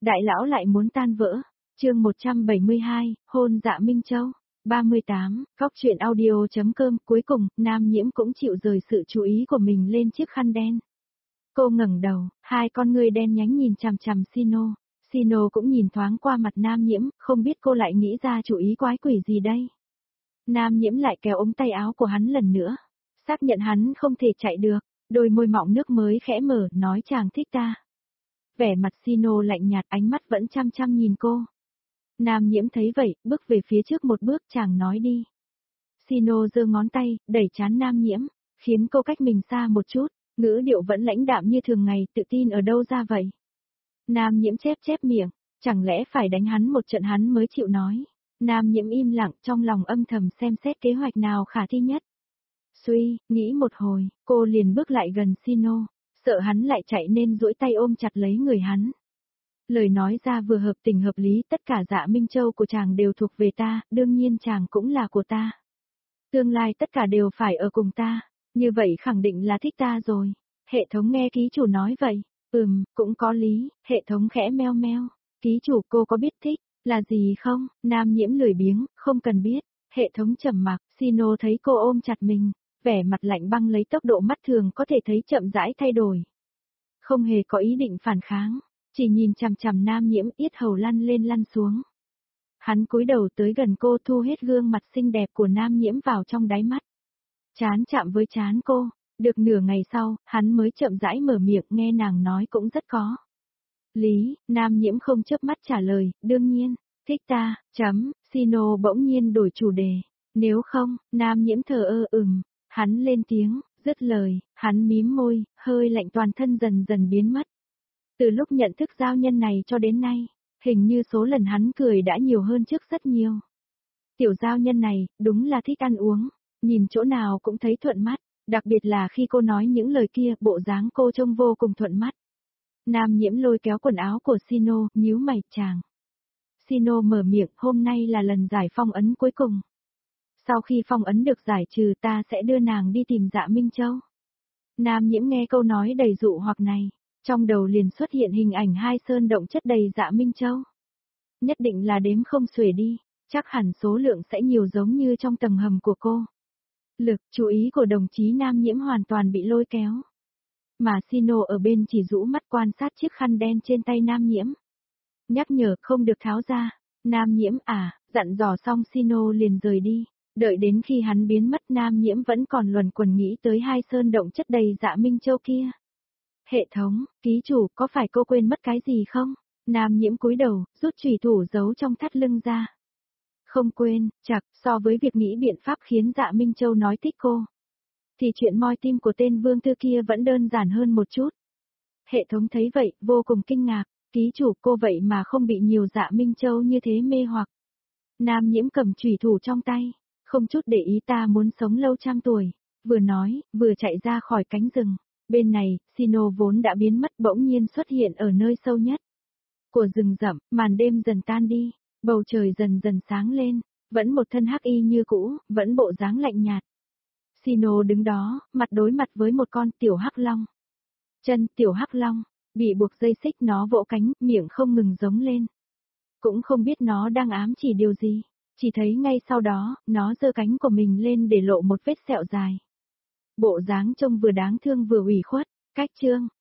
đại lão lại muốn tan vỡ. Chương 172, hôn Dạ Minh Châu. 38, Cóc truyện audio.com. Cuối cùng, Nam Nhiễm cũng chịu rời sự chú ý của mình lên chiếc khăn đen. Cô ngẩng đầu, hai con ngươi đen nhánh nhìn chằm chằm Sino. Sino cũng nhìn thoáng qua mặt Nam Nhiễm, không biết cô lại nghĩ ra chủ ý quái quỷ gì đây. Nam Nhiễm lại kéo ống tay áo của hắn lần nữa, xác nhận hắn không thể chạy được, đôi môi mọng nước mới khẽ mở, nói chàng thích ta. Vẻ mặt Sino lạnh nhạt, ánh mắt vẫn chăm chăm nhìn cô. Nam Nhiễm thấy vậy, bước về phía trước một bước, chàng nói đi. Sino giơ ngón tay, đẩy trán Nam Nhiễm, khiến cô cách mình xa một chút, ngữ điệu vẫn lãnh đạm như thường ngày, tự tin ở đâu ra vậy. Nam Nhiễm chép chép miệng, chẳng lẽ phải đánh hắn một trận hắn mới chịu nói. Nam Nhiễm im lặng, trong lòng âm thầm xem xét kế hoạch nào khả thi nhất. Nghĩ một hồi, cô liền bước lại gần Sino, sợ hắn lại chạy nên duỗi tay ôm chặt lấy người hắn. Lời nói ra vừa hợp tình hợp lý, tất cả Dạ Minh Châu của chàng đều thuộc về ta, đương nhiên chàng cũng là của ta. Tương lai tất cả đều phải ở cùng ta, như vậy khẳng định là thích ta rồi. Hệ thống nghe ký chủ nói vậy, cũng có lý, hệ thống khẽ meo meo. Ký chủ cô có biết thích là gì không? Nam Nhiễm lười biếng, không cần biết. Hệ thống trầm mặc, Sino thấy cô ôm chặt mình, vẻ mặt lạnh băng lấy tốc độ mắt thường có thể thấy chậm rãi thay đổi. Không hề có ý định phản kháng, chỉ nhìn chằm chằm Nam Nhiễm, yết hầu lăn lên lăn xuống. Hắn cúi đầu tới gần cô, thu hết gương mặt xinh đẹp của Nam Nhiễm vào trong đáy mắt. Trán chạm với trán cô, được nửa ngày sau, hắn mới chậm rãi mở miệng, nghe nàng nói cũng rất có lý. Nam Nhiễm không chớp mắt trả lời, đương nhiên, thích ta, Sino bỗng nhiên đổi chủ đề. Nếu không, Nam Nhiễm thờ ơ hắn lên tiếng, dứt lời, hắn mím môi, hơi lạnh toàn thân dần dần biến mất. Từ lúc nhận thức giao nhân này cho đến nay, hình như số lần hắn cười đã nhiều hơn trước rất nhiều. Tiểu giao nhân này, đúng là thích ăn uống, nhìn chỗ nào cũng thấy thuận mắt, đặc biệt là khi cô nói những lời kia, bộ dáng cô trông vô cùng thuận mắt. Nam Nhiễm lôi kéo quần áo của Sino, nhíu mày, chàng. Sino mở miệng, hôm nay là lần giải phong ấn cuối cùng. Sau khi phong ấn được giải trừ ta sẽ đưa nàng đi tìm Dạ Minh Châu. Nam Nhiễm nghe câu nói đầy dụ hoặc này, trong đầu liền xuất hiện hình ảnh hai sơn động chất đầy Dạ Minh Châu. Nhất định là đếm không xuể đi, chắc hẳn số lượng sẽ nhiều giống như trong tầng hầm của cô. Lực chú ý của đồng chí Nam Nhiễm hoàn toàn bị lôi kéo. Mà Sino ở bên chỉ rũ mắt quan sát chiếc khăn đen trên tay Nam Nhiễm. Nhắc nhở không được tháo ra. Nam Nhiễm dặn dò xong Sino liền rời đi. Đợi đến khi hắn biến mất, Nam Nhiễm vẫn còn luẩn quẩn nghĩ tới hai sơn động chất đầy Dạ Minh Châu kia. Hệ thống, ký chủ, có phải cô quên mất cái gì không? Nam Nhiễm cúi đầu, rút chùy thủ giấu trong thắt lưng ra. Không quên, so với việc nghĩ biện pháp khiến Dạ Minh Châu nói thích cô, thì chuyện moi tim của tên vương tư kia vẫn đơn giản hơn một chút. Hệ thống thấy vậy, vô cùng kinh ngạc, ký chủ, cô vậy mà không bị nhiều Dạ Minh Châu như thế mê hoặc. Nam Nhiễm cầm chùy thủ trong tay, không chút để ý, ta muốn sống lâu trăm tuổi, vừa nói, vừa chạy ra khỏi cánh rừng. Bên này, Sino vốn đã biến mất bỗng nhiên xuất hiện ở nơi sâu nhất của rừng rậm, màn đêm dần tan đi, bầu trời dần dần sáng lên, vẫn một thân hắc y như cũ, vẫn bộ dáng lạnh nhạt. Sino đứng đó, mặt đối mặt với một con tiểu hắc long. Tiểu hắc long, bị buộc dây xích, nó vỗ cánh, miệng không ngừng giống lên. Cũng không biết nó đang ám chỉ điều gì, chỉ thấy ngay sau đó, nó giơ cánh của mình lên để lộ một vết sẹo dài. Bộ dáng trông vừa đáng thương vừa ủy khuất. Cách chương